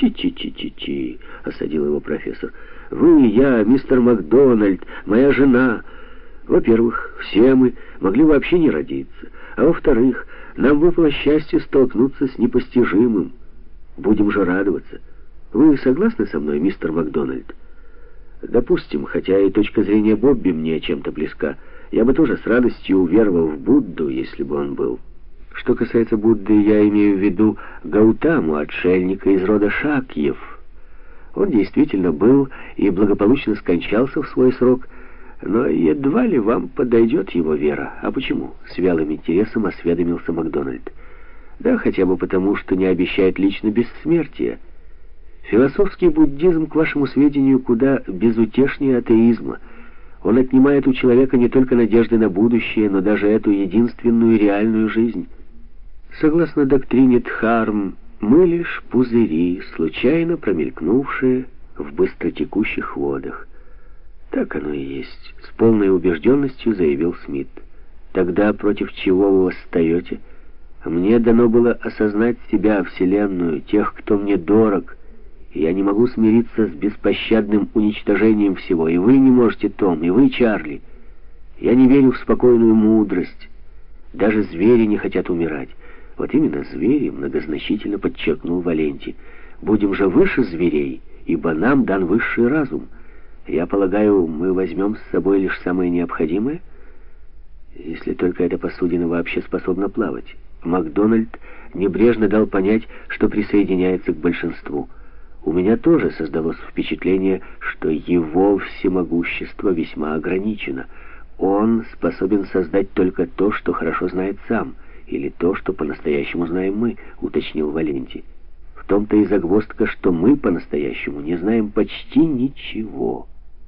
«Ти-ти-ти-ти-ти», — осадил его профессор. «Вы, я, мистер Макдональд, моя жена. Во-первых, все мы могли вообще не родиться. А во-вторых, нам выпало счастье столкнуться с непостижимым. Будем же радоваться. Вы согласны со мной, мистер Макдональд?» «Допустим, хотя и точка зрения Бобби мне чем-то близка. Я бы тоже с радостью уверовал в Будду, если бы он был. Что касается Будды, я имею в виду Гаутаму, отшельника из рода Шакьев. Он действительно был и благополучно скончался в свой срок, но едва ли вам подойдет его вера». «А почему?» — с вялым интересом осведомился Макдональд. «Да хотя бы потому, что не обещает лично бессмертия. Философский буддизм, к вашему сведению, куда безутешнее атеизма. Он отнимает у человека не только надежды на будущее, но даже эту единственную реальную жизнь. Согласно доктрине Дхарм, мы лишь пузыри, случайно промелькнувшие в быстротекущих водах». «Так оно и есть», — с полной убежденностью заявил Смит. «Тогда против чего вы восстаете? Мне дано было осознать себя, Вселенную, тех, кто мне дорог, и я не могу смириться с беспощадным уничтожением всего. И вы не можете, Том, и вы, Чарли. Я не верю в спокойную мудрость. Даже звери не хотят умирать». «Вот именно звери», — многозначительно подчеркнул Валенти. «Будем же выше зверей, ибо нам дан высший разум. Я полагаю, мы возьмем с собой лишь самое необходимое, если только эта посудина вообще способна плавать». Макдональд небрежно дал понять, что присоединяется к большинству. У меня тоже создалось впечатление, что его всемогущество весьма ограничено. Он способен создать только то, что хорошо знает сам, или то, что по-настоящему знаем мы, уточнил Валенти. В том-то и загвоздка, что мы по-настоящему не знаем почти ничего.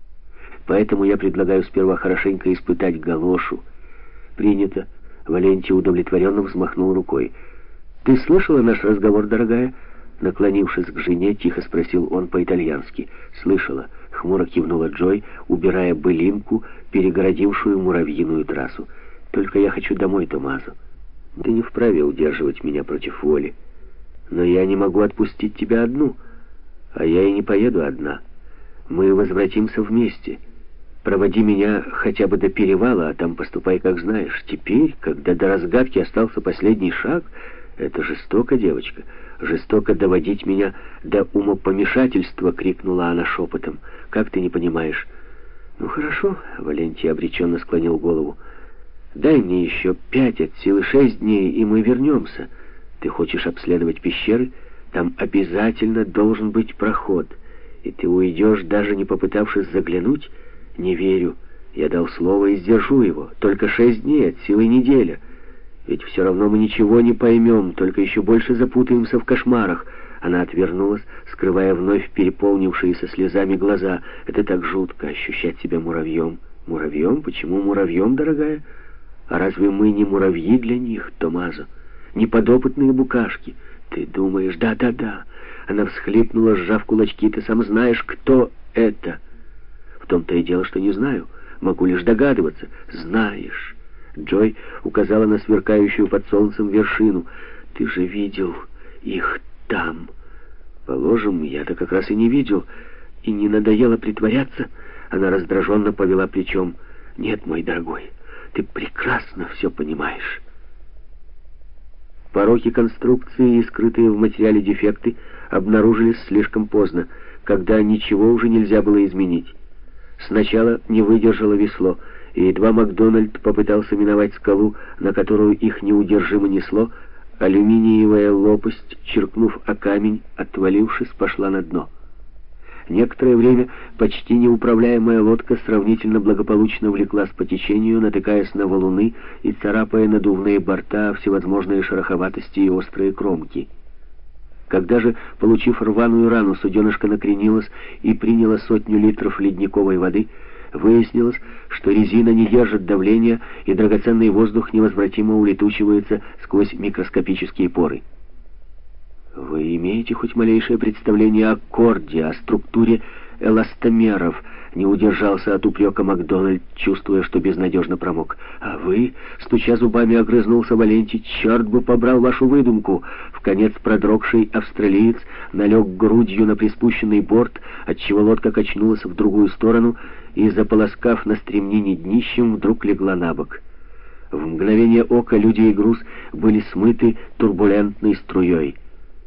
Поэтому я предлагаю сперва хорошенько испытать галошу. «Принято». Валенти удовлетворенно взмахнул рукой. «Ты слышала наш разговор, дорогая?» Наклонившись к жене, тихо спросил он по-итальянски. «Слышала», — хмуро кивнула Джой, убирая былинку, перегородившую муравьиную трассу. «Только я хочу домой, Томазо. Ты не вправе удерживать меня против воли. Но я не могу отпустить тебя одну, а я и не поеду одна. Мы возвратимся вместе. Проводи меня хотя бы до перевала, а там поступай, как знаешь. Теперь, когда до разгадки остался последний шаг, это жестоко, девочка. Жестоко доводить меня до умопомешательства», — крикнула она шепотом. «Как ты не понимаешь?» «Ну хорошо», — Валентий обреченно склонил голову. «Дай мне еще 5 от силы 6 дней, и мы вернемся. Ты хочешь обследовать пещеры? Там обязательно должен быть проход. И ты уйдешь, даже не попытавшись заглянуть? Не верю. Я дал слово и сдержу его. Только 6 дней, от силы неделя. Ведь все равно мы ничего не поймем, только еще больше запутаемся в кошмарах». Она отвернулась, скрывая вновь переполнившиеся слезами глаза. «Это так жутко, ощущать себя муравьем». «Муравьем? Почему муравьем, дорогая? А разве мы не муравьи для них, Томазо? Не подопытные букашки? Ты думаешь, да». Она всхлипнула, сжав кулачки. «Ты сам знаешь, кто это». «В том-то и дело, что не знаю. Могу лишь догадываться». «Знаешь». Джой указала на сверкающую под солнцем вершину. «Ты же видел их там». «Положим, я-то как раз и не видел. И не надоело притворяться?» Она раздраженно повела плечом. «Нет, мой дорогой, ты прекрасно все понимаешь». Пороки конструкции и скрытые в материале дефекты обнаружились слишком поздно, когда ничего уже нельзя было изменить. Сначала не выдержало весло, и едва Макдональд попытался миновать скалу, на которую их неудержимо несло, алюминиевая лопасть, чиркнув о камень, отвалившись, пошла на дно. Некоторое время почти неуправляемая лодка сравнительно благополучно влеклась по течению, натыкаясь на валуны и царапая надувные борта, всевозможные шероховатости и острые кромки. Когда же, получив рваную рану, суденышко накренилось и приняло 100 литров ледниковой воды, выяснилось, что резина не держит давления, и драгоценный воздух невозвратимо улетучивается сквозь микроскопические поры. «Вы имеете хоть малейшее представление о корде, о структуре эластомеров?» Не удержался от упрека Макдональд, чувствуя, что безнадежно промок. «А вы?» — стуча зубами, огрызнулся Валентий. «Черт бы побрал вашу выдумку!» Вконец продрогший австралиец налег грудью на приспущенный борт, отчего лодка качнулась в другую сторону и, заполоскав на стремнине днищем, вдруг легла на бок. В мгновение ока люди и груз были смыты турбулентной струей.